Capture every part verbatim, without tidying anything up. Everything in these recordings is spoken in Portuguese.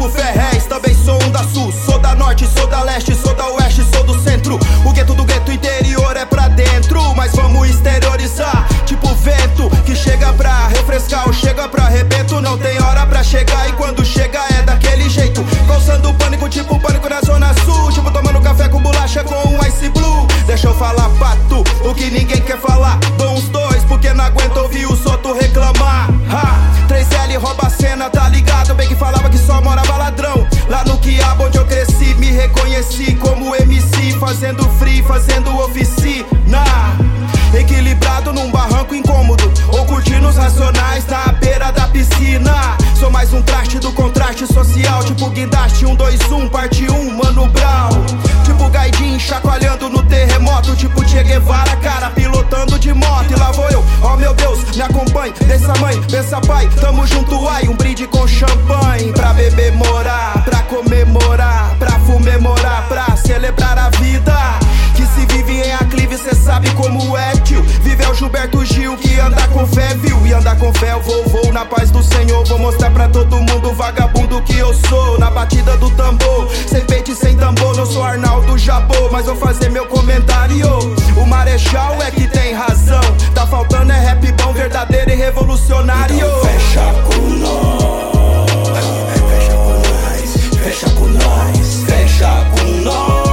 tipo Ferrez, também sou um da sul. Sou da norte, sou da leste, sou da oeste, sou do centro. O gueto do gueto interior é pra dentro, mas vamos exteriorizar, tipo vento que chega pra refrescar ou chega pra arrebento. Não tem hora pra chegar e quando chega é daquele jeito, causando pânico, tipo pânico na zona sul. Tipo tomando café com bolacha com um ice blue. Deixa eu falar pra tu o que ninguém quer falar. Dou uns dois porque não aguento ouvir os outros reclamar. Ha! três L rouba a cena, tá ligado? Bem que falava que só morava ladrão. Lá no Quiabo onde eu cresci, me reconheci como M C, fazendo free, fazendo oficina. Equilibrado num barranco incômodo, ou curtindo os Racionais na beira da piscina. Sou mais um traste do contraste social, tipo guindaste um, dois, um, parte um, Mano Brown. Tipo Gaidin chacoalhando no terremoto, tipo Che Guevara, cara, pilotando de moto. E lá vou eu, oh meu Deus, me acompanhe. Pensa mãe, pensa pai, tamo junto, ai. Um brinde com champanhe, pra beber morar, pra comemorar, pra fumemorar, pra celebrar a vida que se vive em aclive, cê sabe como é, tio. Vive é o Gilberto Gil que anda com fé, viu? E anda com fé eu vou, vou na paz do Senhor. Vou mostrar pra todo mundo o vagabundo que eu sou. Na batida do tambor, sem peito e sem tambor. Não sou Arnaldo Jabô, mas vou fazer meu comentário. O Marechal é que tem razão, tá faltando é rap bom, verdadeiro e revolucionário. Então fecha com nós, fecha com nós, fecha com nós, fecha com nós.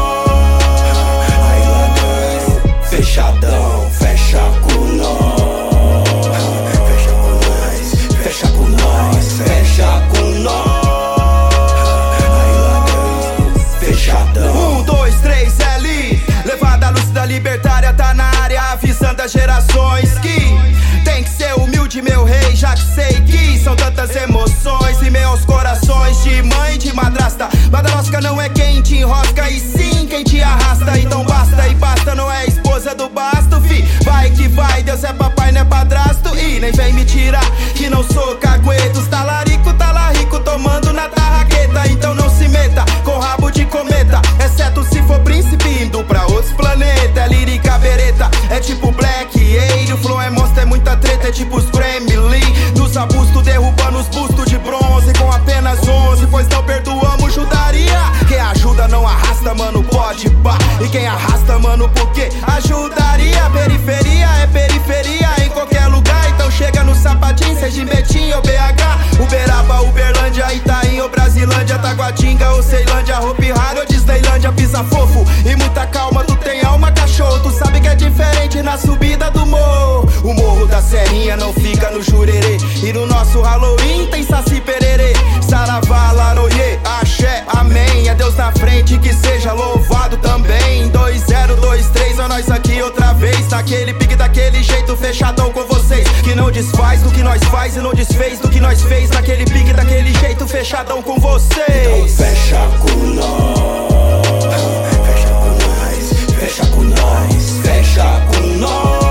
Fechadão, fecha com nós, fecha com nós, fecha com nós, fecha com nós. Aí ladrão, fechadão. Um, dois, três, L. Levada a luz da libertária, tá na área, avisando as gerações que tem que ser humilde, meu rei, já que sei que são tantas emoções em meus corações de mãe, de madrasta. Madrasca não é quem te enrosca, e sim quem te arrasta. Então basta e basta, não é esposa do basto, fi. Vai que vai, Deus é papai, não é padrasto. E nem vem me tirar que não sou cagueto. Os talarico, talarico, tomando na tarraqueta. Então não se meta com rabo de cometa, exceto se for príncipe indo pra outros planetas. É lírica bereta, é tipo Black Aid. O flow é monstro, é muita treta, é tipo os Gremlin. Dos arbustos derrubando os bustos de bronze com apenas onze, pois não perdoamos judaria. Quem ajuda não arrasta, mano, pode pá. E quem arrasta, mano, porque ajudaria. Periferia é periferia em qualquer lugar. Então chega no Sapatinho, seja em Betim ou B H, Uberaba, Uberlândia, Itaim ou Brasilândia, Taguatinga ou Ceilândia, Hopi Hari ou Disneylândia, pisa fofo e muita calma. Tu tem alma, cachorro, tu sabe que é diferente na subida do morro. O morro da Serrinha não fica no Jurerê, e no nosso Halloween tem Saci Pererê. Saravá, Laroye, axé, amém. É Deus na frente, que seja louvado também. Dois zero dois três, é nós aqui outra vez, naquele pique, daquele jeito, fechadão com vocês. Que não desfaz do que nós faz e não desfez do que nós fez. Naquele pique, daquele jeito, fechadão com vocês. Então fecha com nós, fecha com nós, fecha com nós, fecha com nós.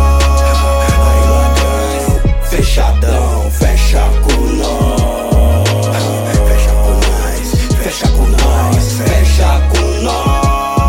Aí ladrão, fechadão, fecha com nós, fecha com nós, fecha com nós, fecha com nós.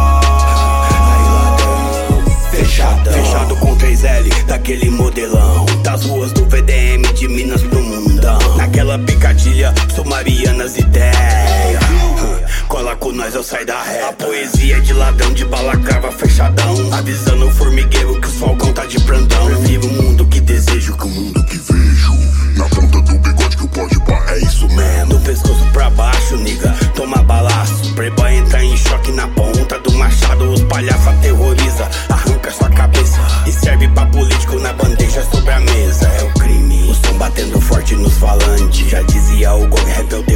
Aí ladrão, fechadão. Fechado com três L, daquele modelão, das ruas do V D M de Minas pro mundão. Naquela picadilha, sou Marianas ideias. Cola com nós, eu saio da reta. A poesia de ladrão de balaclava fechadão, avisando o formigueiro que os falcão tá de plantão. Eu vivo o mundo que desejo, que o mundo que vejo. Na ponta do bigode que o pode pá, é isso mesmo. Do pescoço pra baixo, niga, toma balaço. Playboy entra em choque na ponta do machado. Os palhaços aterroriza, arranca sua cabeça e serve pra político na bandeja sobre a mesa. É o crime, o som batendo forte nos falantes. Já dizia o Gong, rap é o